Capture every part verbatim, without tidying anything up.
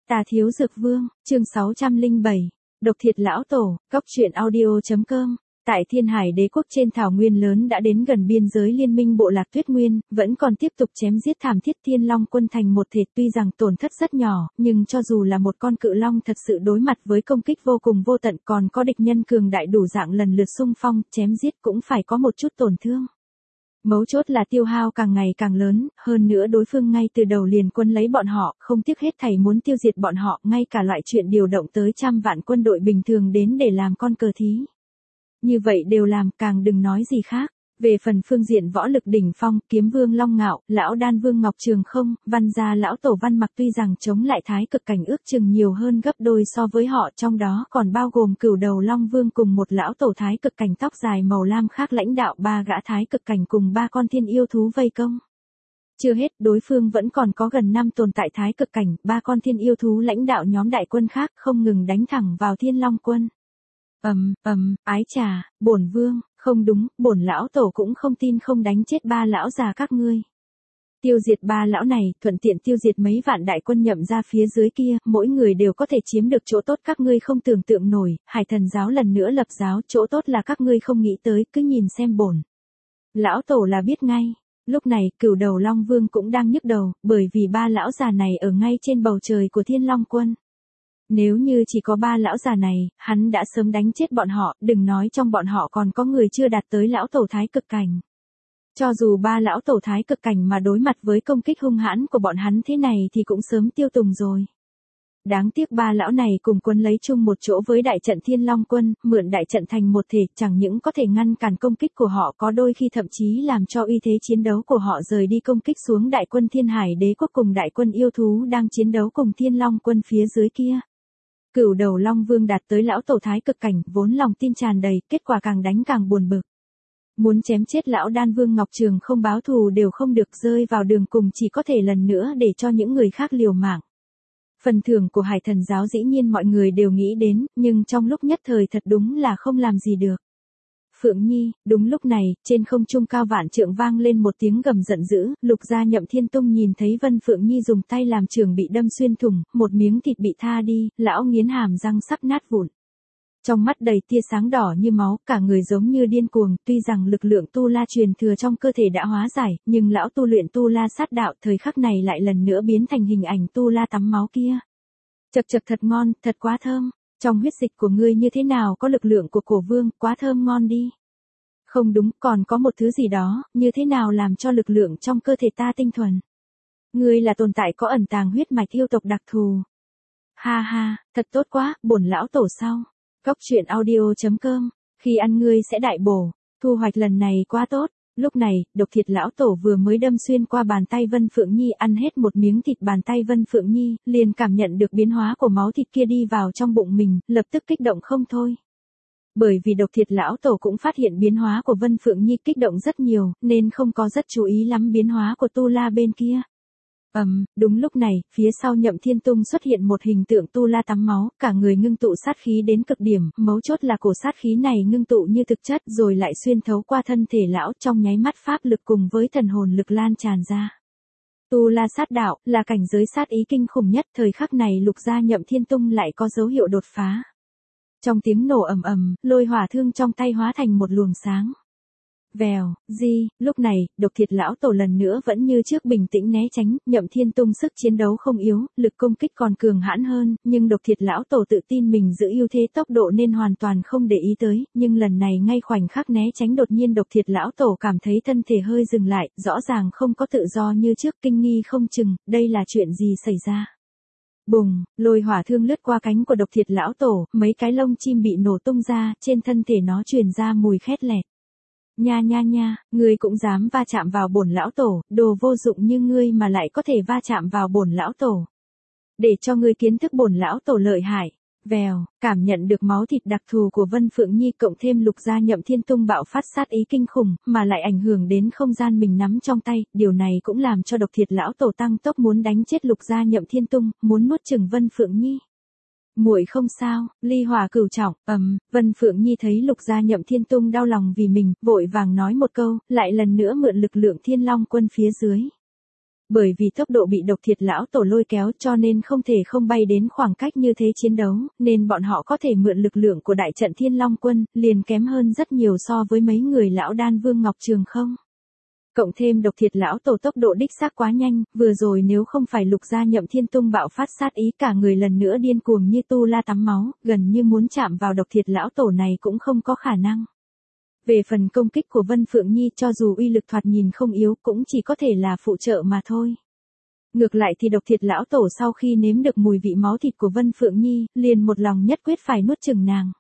Tà Thiếu Dược Vương, chương sáu trăm lẻ bảy, Độc Thiệt Lão Tổ, Cóc Truyện Audio chấm com. Tại Thiên Hải Đế quốc trên thảo nguyên lớn đã đến gần biên giới liên minh bộ lạc Tuyết Nguyên, vẫn còn tiếp tục chém giết thảm thiết Thiên Long quân thành một thể, tuy rằng tổn thất rất nhỏ, nhưng cho dù là một con cự long thật sự đối mặt với công kích vô cùng vô tận, còn có địch nhân cường đại đủ dạng lần lượt xung phong, chém giết cũng phải có một chút tổn thương. Mấu chốt là tiêu hao càng ngày càng lớn, hơn nữa đối phương ngay từ đầu liền quân lấy bọn họ, không tiếc hết thảy muốn tiêu diệt bọn họ, ngay cả loại chuyện điều động tới trăm vạn quân đội bình thường đến để làm con cờ thí. Như vậy đều làm, càng đừng nói gì khác. Về phần phương diện võ lực đỉnh phong, Kiếm Vương Long Ngạo, Lão Đan Vương Ngọc Trường Không, Văn gia lão tổ Văn Mặc tuy rằng chống lại thái cực cảnh ước chừng nhiều hơn gấp đôi so với họ, trong đó còn bao gồm Cửu Đầu Long Vương cùng một lão tổ thái cực cảnh tóc dài màu lam khác lãnh đạo ba gã thái cực cảnh cùng ba con thiên yêu thú vây công. Chưa hết, đối phương vẫn còn có gần năm tồn tại thái cực cảnh, ba con thiên yêu thú lãnh đạo nhóm đại quân khác không ngừng đánh thẳng vào Thiên Long quân. Ầm, ầm, ái trà, bổn vương, không đúng, bổn lão tổ cũng không tin không đánh chết ba lão già các ngươi. Tiêu diệt ba lão này, thuận tiện tiêu diệt mấy vạn đại quân nhậm ra phía dưới kia, mỗi người đều có thể chiếm được chỗ tốt các ngươi không tưởng tượng nổi, Hải Thần giáo lần nữa lập giáo, chỗ tốt là các ngươi không nghĩ tới, cứ nhìn xem bổn. Lão tổ là biết ngay. Lúc này, Cửu Đầu Long Vương cũng đang nhức đầu, bởi vì ba lão già này ở ngay trên bầu trời của Thiên Long quân. Nếu như chỉ có ba lão già này, hắn đã sớm đánh chết bọn họ, đừng nói trong bọn họ còn có người chưa đạt tới lão tổ thái cực cảnh. Cho dù ba lão tổ thái cực cảnh mà đối mặt với công kích hung hãn của bọn hắn thế này thì cũng sớm tiêu tùng rồi. Đáng tiếc ba lão này cùng quân lấy chung một chỗ với đại trận Thiên Long quân, mượn đại trận thành một thể, chẳng những có thể ngăn cản công kích của họ, có đôi khi thậm chí làm cho uy thế chiến đấu của họ rời đi công kích xuống đại quân Thiên Hải Đế quốc cùng đại quân yêu thú đang chiến đấu cùng Thiên Long quân phía dưới kia. Cửu Đầu Long Vương đạt tới lão tổ thái cực cảnh, vốn lòng tin tràn đầy, kết quả càng đánh càng buồn bực. Muốn chém chết lão Đan Vương Ngọc Trường Không báo thù đều không được, rơi vào đường cùng chỉ có thể lần nữa để cho những người khác liều mạng. Phần thưởng của Hải Thần giáo dĩ nhiên mọi người đều nghĩ đến, nhưng trong lúc nhất thời thật đúng là không làm gì được. Phượng Nhi, đúng lúc này, trên không trung cao vạn trượng vang lên một tiếng gầm giận dữ, Lục Gia Nhậm Thiên Tung nhìn thấy Vân Phượng Nhi dùng tay làm trường bị đâm xuyên thủng, một miếng thịt bị tha đi, lão nghiến hàm răng sắp nát vụn. Trong mắt đầy tia sáng đỏ như máu, cả người giống như điên cuồng, tuy rằng lực lượng tu la truyền thừa trong cơ thể đã hóa giải, nhưng lão tu luyện tu la sát đạo thời khắc này lại lần nữa biến thành hình ảnh tu la tắm máu kia. Chậc chậc thật ngon, thật quá thơm. Trong huyết dịch của ngươi như thế nào có lực lượng của cổ vương, quá thơm ngon đi. Không đúng, còn có một thứ gì đó, như thế nào làm cho lực lượng trong cơ thể ta tinh thuần. Ngươi là tồn tại có ẩn tàng huyết mạch yêu tộc đặc thù. Ha ha, thật tốt quá, bổn lão tổ sau. Cóc Truyện Audio chấm com, khi ăn ngươi sẽ đại bổ, thu hoạch lần này quá tốt. Lúc này, Độc Thiệt lão tổ vừa mới đâm xuyên qua bàn tay Vân Phượng Nhi, ăn hết một miếng thịt bàn tay Vân Phượng Nhi, liền cảm nhận được biến hóa của máu thịt kia đi vào trong bụng mình, lập tức kích động không thôi. Bởi vì Độc Thiệt lão tổ cũng phát hiện biến hóa của Vân Phượng Nhi kích động rất nhiều, nên không có rất chú ý lắm biến hóa của tu la bên kia. Ầm, um, đúng lúc này, phía sau Nhậm Thiên Tung xuất hiện một hình tượng tu la tắm máu, cả người ngưng tụ sát khí đến cực điểm, mấu chốt là cổ sát khí này ngưng tụ như thực chất rồi lại xuyên thấu qua thân thể lão, trong nháy mắt pháp lực cùng với thần hồn lực lan tràn ra. Tu la sát đạo là cảnh giới sát ý kinh khủng nhất, thời khắc này Lục Gia Nhậm Thiên Tung lại có dấu hiệu đột phá. Trong tiếng nổ ầm ầm, lôi hỏa thương trong tay hóa thành một luồng sáng. Vèo, di, lúc này, Độc Thiệt lão tổ lần nữa vẫn như trước bình tĩnh né tránh, Nhậm Thiên Tung sức chiến đấu không yếu, lực công kích còn cường hãn hơn, nhưng Độc Thiệt lão tổ tự tin mình giữ ưu thế tốc độ nên hoàn toàn không để ý tới, nhưng lần này ngay khoảnh khắc né tránh đột nhiên Độc Thiệt lão tổ cảm thấy thân thể hơi dừng lại, rõ ràng không có tự do như trước, kinh nghi không chừng, đây là chuyện gì xảy ra. Bùng, lôi hỏa thương lướt qua cánh của Độc Thiệt lão tổ, mấy cái lông chim bị nổ tung ra, trên thân thể nó truyền ra mùi khét lẹt. Nha nha nha, ngươi cũng dám va chạm vào bổn lão tổ, đồ vô dụng như ngươi mà lại có thể va chạm vào bổn lão tổ. Để cho ngươi kiến thức bổn lão tổ lợi hại. Vèo, cảm nhận được máu thịt đặc thù của Vân Phượng Nhi cộng thêm Lục Gia Nhậm Thiên Tung bạo phát sát ý kinh khủng, mà lại ảnh hưởng đến không gian mình nắm trong tay, điều này cũng làm cho Độc Thiệt lão tổ tăng tốc muốn đánh chết Lục Gia Nhậm Thiên Tung, muốn nuốt chửng Vân Phượng Nhi. Muội không sao, ly hỏa cửu trọng, ầm, um, Vân Phượng Nhi thấy Lục Gia Nhậm Thiên Tung đau lòng vì mình, vội vàng nói một câu, lại lần nữa mượn lực lượng Thiên Long quân phía dưới. Bởi vì tốc độ bị độc thiệt lão tổ lôi kéo cho nên không thể không bay đến khoảng cách như thế chiến đấu, nên bọn họ có thể mượn lực lượng của đại trận Thiên Long Quân, liền kém hơn rất nhiều so với mấy người lão đan vương Ngọc Trường không. Cộng thêm độc thiệt lão tổ tốc độ đích xác quá nhanh, vừa rồi nếu không phải Lục Gia Nhậm Thiên Tung bạo phát sát ý cả người lần nữa điên cuồng như tu la tắm máu, gần như muốn chạm vào độc thiệt lão tổ này cũng không có khả năng. Về phần công kích của Vân Phượng Nhi cho dù uy lực thoạt nhìn không yếu cũng chỉ có thể là phụ trợ mà thôi. Ngược lại thì độc thiệt lão tổ sau khi nếm được mùi vị máu thịt của Vân Phượng Nhi, liền một lòng nhất quyết phải nuốt chửng nàng.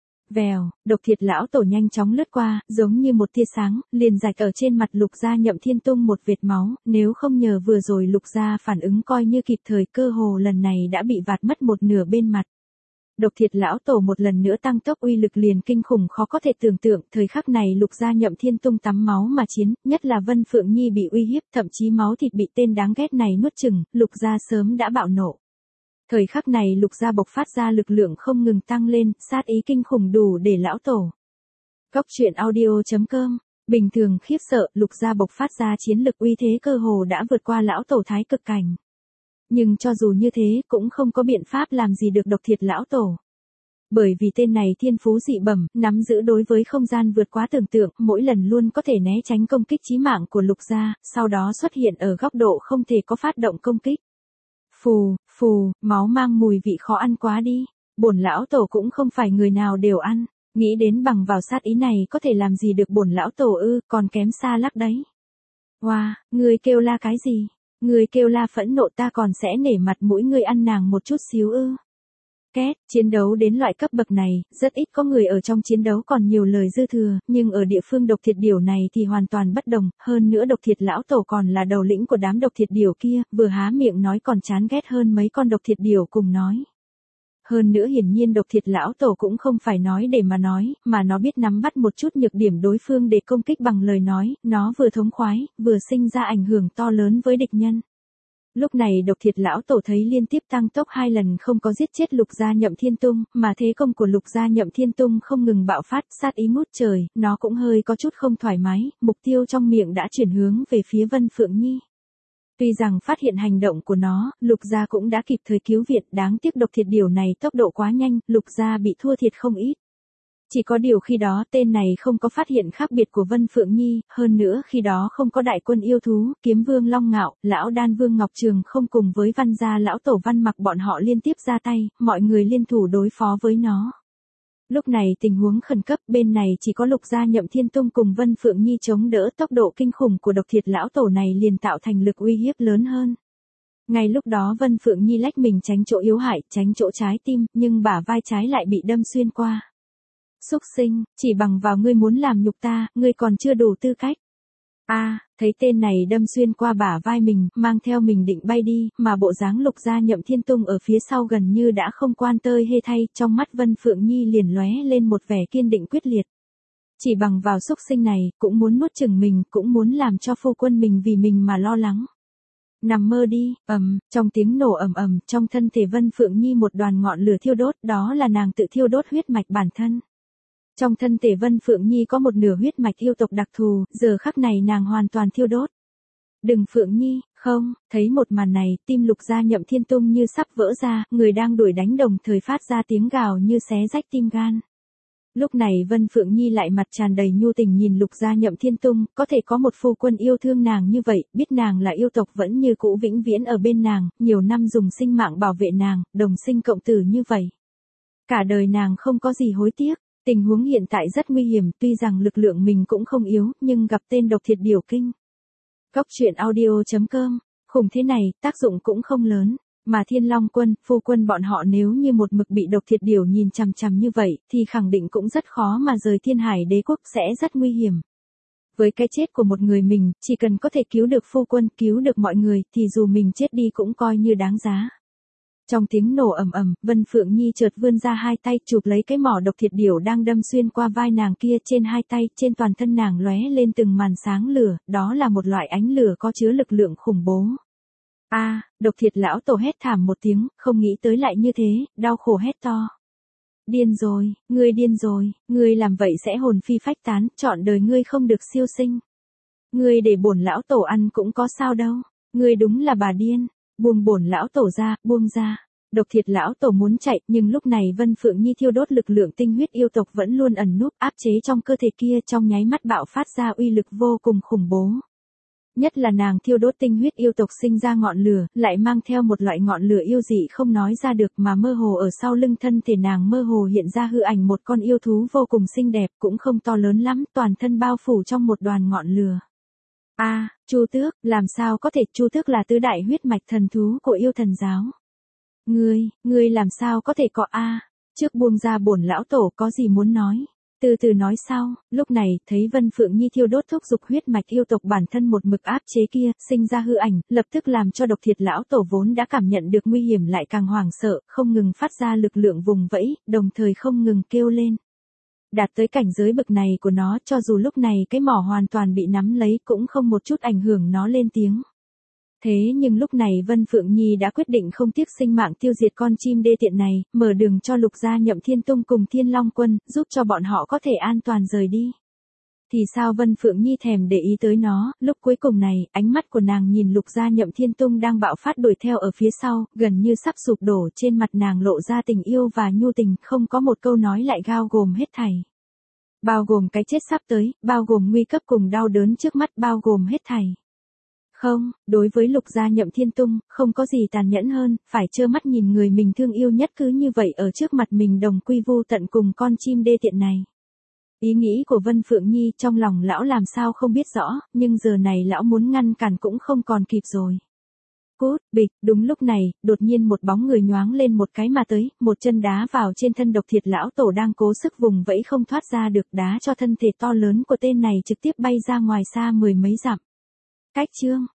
Vèo, độc thiệt lão tổ nhanh chóng lướt qua, giống như một tia sáng, liền rạch ở trên mặt Lục Gia Nhậm Thiên Tung một vệt máu, nếu không nhờ vừa rồi Lục Gia phản ứng coi như kịp thời cơ hồ lần này đã bị vạt mất một nửa bên mặt. Độc thiệt lão tổ một lần nữa tăng tốc uy lực liền kinh khủng khó có thể tưởng tượng, thời khắc này Lục Gia Nhậm Thiên Tung tắm máu mà chiến, nhất là Vân Phượng Nhi bị uy hiếp, thậm chí máu thịt bị tên đáng ghét này nuốt chửng, Lục Gia sớm đã bạo nộ. Thời khắc này Lục Gia bộc phát ra lực lượng không ngừng tăng lên, sát ý kinh khủng đủ để lão tổ. Góc truyện audio chấm com, bình thường khiếp sợ, Lục Gia bộc phát ra chiến lực uy thế cơ hồ đã vượt qua lão tổ thái cực cảnh. Nhưng cho dù như thế cũng không có biện pháp làm gì được độc thiệt lão tổ. Bởi vì tên này thiên phú dị bẩm, nắm giữ đối với không gian vượt quá tưởng tượng, mỗi lần luôn có thể né tránh công kích chí mạng của Lục Gia, sau đó xuất hiện ở góc độ không thể có phát động công kích. Phù, phù, máu mang mùi vị khó ăn quá đi, bổn lão tổ cũng không phải người nào đều ăn, nghĩ đến bằng vào sát ý này có thể làm gì được bổn lão tổ ư, còn kém xa lắc đấy. Wow, ngươi kêu la cái gì? Ngươi kêu la phẫn nộ ta còn sẽ nể mặt mũi ngươi ăn nàng một chút xíu ư. Két, chiến đấu đến loại cấp bậc này, rất ít có người ở trong chiến đấu còn nhiều lời dư thừa, nhưng ở địa phương độc thiệt điểu này thì hoàn toàn bất đồng, hơn nữa độc thiệt lão tổ còn là đầu lĩnh của đám độc thiệt điểu kia, vừa há miệng nói còn chán ghét hơn mấy con độc thiệt điểu cùng nói. Hơn nữa hiển nhiên độc thiệt lão tổ cũng không phải nói để mà nói, mà nó biết nắm bắt một chút nhược điểm đối phương để công kích bằng lời nói, nó vừa thống khoái, vừa sinh ra ảnh hưởng to lớn với địch nhân. Lúc này độc thiệt lão tổ thấy liên tiếp tăng tốc hai lần không có giết chết Lục Gia Nhậm Thiên Tung, mà thế công của Lục Gia Nhậm Thiên Tung không ngừng bạo phát, sát ý ngút trời, nó cũng hơi có chút không thoải mái, mục tiêu trong miệng đã chuyển hướng về phía Vân Phượng Nhi. Tuy rằng phát hiện hành động của nó, Lục Gia cũng đã kịp thời cứu viện, đáng tiếc độc thiệt điều này tốc độ quá nhanh, Lục Gia bị thua thiệt không ít. Chỉ có điều khi đó tên này không có phát hiện khác biệt của Vân Phượng Nhi, hơn nữa khi đó không có đại quân yêu thú, kiếm vương Long Ngạo, lão đan vương Ngọc Trường không cùng với Văn gia lão tổ Văn Mặc bọn họ liên tiếp ra tay, mọi người liên thủ đối phó với nó. Lúc này tình huống khẩn cấp bên này chỉ có Lục Gia Nhậm Thiên Tung cùng Vân Phượng Nhi chống đỡ, tốc độ kinh khủng của độc thiệt lão tổ này liền tạo thành lực uy hiếp lớn hơn. Ngay lúc đó Vân Phượng Nhi lách mình tránh chỗ yếu hại, tránh chỗ trái tim, nhưng bả vai trái lại bị đâm xuyên qua. Xúc sinh, chỉ bằng vào ngươi muốn làm nhục ta, ngươi còn chưa đủ tư cách. A, à, thấy tên này đâm xuyên qua bả vai mình, mang theo mình định bay đi, mà bộ dáng Lục Gia Nhậm Thiên Tung ở phía sau gần như đã không quan tơi hê thay, trong mắt Vân Phượng Nhi liền lóe lên một vẻ kiên định quyết liệt. Chỉ bằng vào xúc sinh này, cũng muốn nuốt chửng mình, cũng muốn làm cho phu quân mình vì mình mà lo lắng. Nằm mơ đi, ầm, trong tiếng nổ ầm ầm, trong thân thể Vân Phượng Nhi một đoàn ngọn lửa thiêu đốt, đó là nàng tự thiêu đốt huyết mạch bản thân. Trong thân thể Vân Phượng Nhi có một nửa huyết mạch yêu tộc đặc thù, giờ khắc này nàng hoàn toàn thiêu đốt. Đừng Phượng Nhi, không, thấy một màn này, tim Lục Gia Nhậm Thiên Tung như sắp vỡ ra, người đang đuổi đánh đồng thời phát ra tiếng gào như xé rách tim gan. Lúc này Vân Phượng Nhi lại mặt tràn đầy nhu tình nhìn Lục Gia Nhậm Thiên Tung, có thể có một phu quân yêu thương nàng như vậy, biết nàng là yêu tộc vẫn như cũ vĩnh viễn ở bên nàng, nhiều năm dùng sinh mạng bảo vệ nàng, đồng sinh cộng tử như vậy. Cả đời nàng không có gì hối tiếc. Tình huống hiện tại rất nguy hiểm, tuy rằng lực lượng mình cũng không yếu, nhưng gặp tên độc thiệt điểu kinh. Góc truyện audio chấm com, khủng thế này, tác dụng cũng không lớn, mà Thiên Long Quân, phu quân bọn họ nếu như một mực bị độc thiệt điểu nhìn chằm chằm như vậy, thì khẳng định cũng rất khó mà rời Thiên Hải Đế Quốc, sẽ rất nguy hiểm. Với cái chết của một người mình, chỉ cần có thể cứu được phu quân, cứu được mọi người, thì dù mình chết đi cũng coi như đáng giá. Trong tiếng nổ ầm ầm, Vân Phượng Nhi chợt vươn ra hai tay chụp lấy cái mỏ độc thiệt điểu đang đâm xuyên qua vai nàng kia, trên hai tay, trên toàn thân nàng lóe lên từng màn sáng lửa, đó là một loại ánh lửa có chứa lực lượng khủng bố. A, à, độc thiệt lão tổ hét thảm một tiếng, không nghĩ tới lại như thế, đau khổ hét to. Điên rồi, ngươi điên rồi, ngươi làm vậy sẽ hồn phi phách tán, trọn đời ngươi không được siêu sinh. Ngươi để bổn lão tổ ăn cũng có sao đâu. Ngươi đúng là bà điên, buông bổn lão tổ ra, buông ra. Độc thiệt lão tổ muốn chạy, nhưng lúc này Vân Phượng Nhi thiêu đốt lực lượng tinh huyết yêu tộc vẫn luôn ẩn núp áp chế trong cơ thể kia, trong nháy mắt bạo phát ra uy lực vô cùng khủng bố. Nhất là nàng thiêu đốt tinh huyết yêu tộc sinh ra ngọn lửa, lại mang theo một loại ngọn lửa yêu dị không nói ra được, mà mơ hồ ở sau lưng thân thể nàng mơ hồ hiện ra hư ảnh một con yêu thú vô cùng xinh đẹp, cũng không to lớn lắm, toàn thân bao phủ trong một đoàn ngọn lửa. A, à, Chu Tước, làm sao có thể? Chu Tước là tứ đại huyết mạch thần thú của yêu thần giáo. Ngươi, ngươi làm sao có thể có a? À? Trước buông ra bổn lão tổ, có gì muốn nói? Từ từ nói sau. Lúc này, thấy Vân Phượng Nhi thiêu đốt thúc dục huyết mạch yêu tộc bản thân một mực áp chế kia, sinh ra hư ảnh, lập tức làm cho độc thiệt lão tổ vốn đã cảm nhận được nguy hiểm lại càng hoảng sợ, không ngừng phát ra lực lượng vùng vẫy, đồng thời không ngừng kêu lên. Đạt tới cảnh giới bậc này của nó, cho dù lúc này cái mỏ hoàn toàn bị nắm lấy cũng không một chút ảnh hưởng nó lên tiếng. Thế nhưng lúc này Vân Phượng Nhi đã quyết định không tiếc sinh mạng tiêu diệt con chim đê tiện này, mở đường cho Lục Gia Nhậm Thiên Tung cùng Thiên Long Quân, giúp cho bọn họ có thể an toàn rời đi. Thì sao Vân Phượng Nhi thèm để ý tới nó, lúc cuối cùng này, ánh mắt của nàng nhìn Lục Gia Nhậm Thiên Tung đang bạo phát đuổi theo ở phía sau, gần như sắp sụp đổ, trên mặt nàng lộ ra tình yêu và nhu tình, không có một câu nói lại gao gồm hết thảy. Bao gồm cái chết sắp tới, bao gồm nguy cấp cùng đau đớn trước mắt, bao gồm hết thảy. Không, đối với Lục Gia Nhậm Thiên Tung, không có gì tàn nhẫn hơn, phải trơ mắt nhìn người mình thương yêu nhất cứ như vậy ở trước mặt mình đồng quy vu tận cùng con chim đê tiện này. Ý nghĩ của Vân Phượng Nhi trong lòng lão làm sao không biết rõ, nhưng giờ này lão muốn ngăn cản cũng không còn kịp rồi. Cút, bịch, đúng lúc này, đột nhiên một bóng người nhoáng lên một cái mà tới, một chân đá vào trên thân độc thiệt lão tổ đang cố sức vùng vẫy không thoát ra được, đá cho thân thể to lớn của tên này trực tiếp bay ra ngoài xa mười mấy dặm. Cách chương